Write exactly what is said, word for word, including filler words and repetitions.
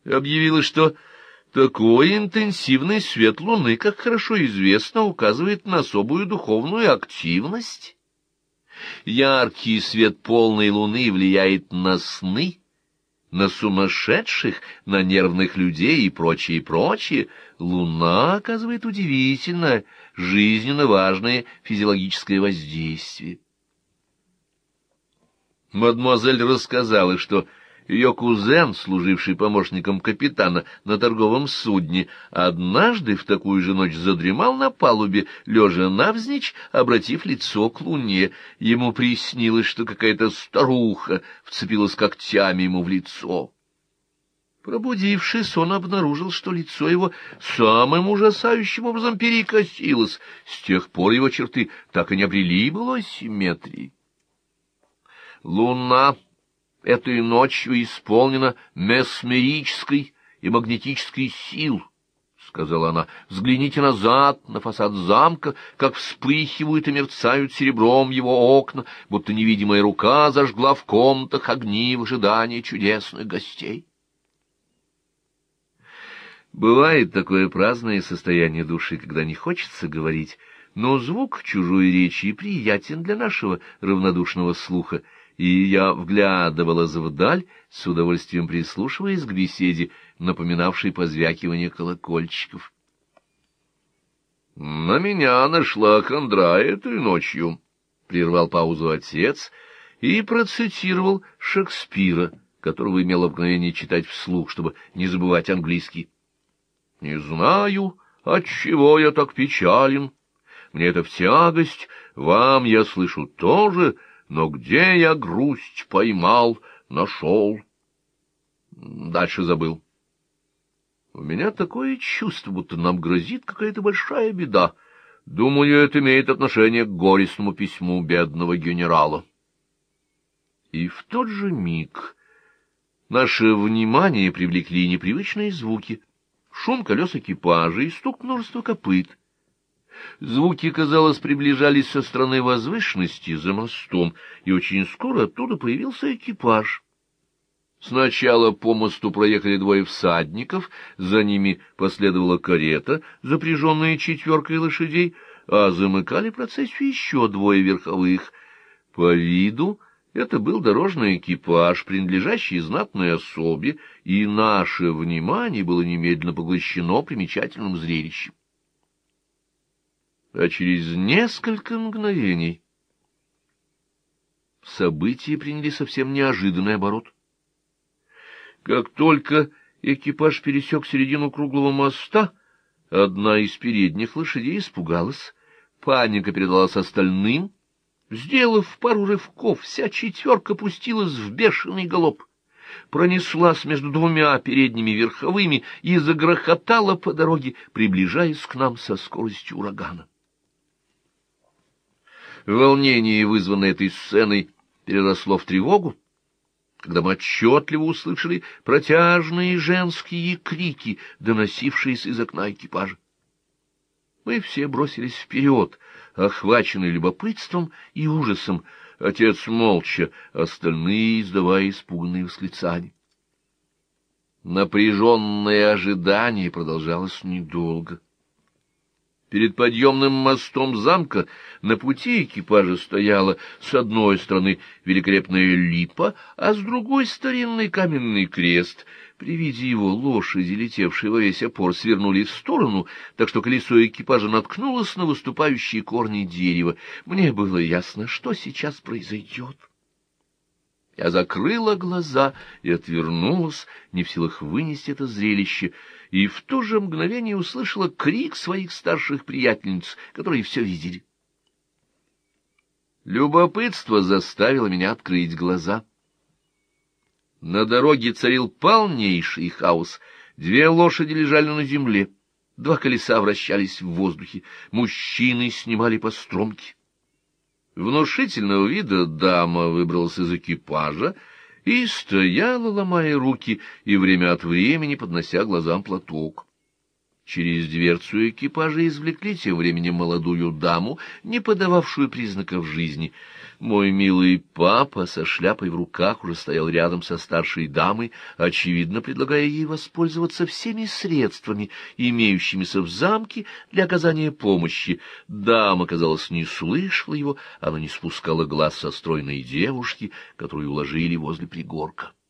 объявила, что такой интенсивный свет луны, как хорошо известно, указывает на особую духовную активность. Яркий свет полной луны влияет на сны, на сумасшедших, на нервных людей и прочее, и прочее. Луна оказывает удивительное, жизненно важное физиологическое воздействие. Мадемуазель рассказала, что ее кузен, служивший помощником капитана на торговом судне, однажды в такую же ночь задремал на палубе, лежа навзничь, обратив лицо к луне. Ему приснилось, что какая-то старуха вцепилась когтями ему в лицо. Пробудившись, он обнаружил, что лицо его самым ужасающим образом перекосилось. С тех пор его черты так и не обрели былой симметрии. Луна этой ночью исполнена месмерической и магнетической сил, — сказала она. — Взгляните назад, на фасад замка, как вспыхивают и мерцают серебром его окна, будто невидимая рука зажгла в комнатах огни в ожидании чудесных гостей. Бывает такое праздное состояние души, когда не хочется говорить, но звук чужой речи приятен для нашего равнодушного слуха, и я вглядывалась вдаль, с удовольствием прислушиваясь к беседе, напоминавшей позвякивание колокольчиков. — На меня нашла хандра этой ночью, — прервал паузу отец и процитировал Шекспира, которого имел обыкновение читать вслух, чтобы не забывать английский. — Не знаю, отчего я так печален. Мне это в тягость, вам, я слышу, тоже, но где я грусть поймал, нашел? Дальше забыл. У меня такое чувство, будто нам грозит какая-то большая беда. Думаю, это имеет отношение к горестному письму бедного генерала. И в тот же миг наше внимание привлекли непривычные звуки. Шум колес экипажа и стук множества копыт. Звуки, казалось, приближались со стороны возвышенности за мостом, и очень скоро оттуда появился экипаж. Сначала по мосту проехали двое всадников, за ними последовала карета, запряженная четверкой лошадей, а замыкали процессию еще двое верховых. По виду это был дорожный экипаж, принадлежащий знатной особе, и наше внимание было немедленно поглощено примечательным зрелищем. А через несколько мгновений события приняли совсем неожиданный оборот. Как только экипаж пересек середину круглого моста, одна из передних лошадей испугалась, паника передалась остальным. Сделав пару рывков, вся четверка пустилась в бешеный галоп, пронеслась между двумя передними верховыми и загрохотала по дороге, приближаясь к нам со скоростью урагана. Волнение, вызванное этой сценой, переросло в тревогу, когда мы отчетливо услышали протяжные женские крики, доносившиеся из окна экипажа. Мы все бросились вперед, охваченные любопытством и ужасом, отец молча, остальные издавая испуганные восклицания. Напряженное ожидание продолжалось недолго. Перед подъемным мостом замка на пути экипажа стояла с одной стороны великолепная липа, а с другой — старинный каменный крест. При виде его лошади, летевшие во весь опор, свернули в сторону, так что колесо экипажа наткнулось на выступающие корни дерева. Мне было ясно, что сейчас произойдет. Я закрыла глаза и отвернулась, не в силах вынести это зрелище, и в то же мгновение услышала крик своих старших приятельниц, которые все видели. Любопытство заставило меня открыть глаза. На дороге царил полнейший хаос. Две лошади лежали на земле, два колеса вращались в воздухе, мужчины снимали постромки. Внушительного вида дама выбралась из экипажа и стояла, ломая руки и время от времени поднося глазам платок. Через дверцу экипажа извлекли тем временем молодую даму, не подававшую признаков жизни. Мой милый папа со шляпой в руках уже стоял рядом со старшей дамой, очевидно, предлагая ей воспользоваться всеми средствами, имеющимися в замке для оказания помощи. Дама, казалось, не слышала его, она не спускала глаз со стройной девушки, которую уложили возле пригорка.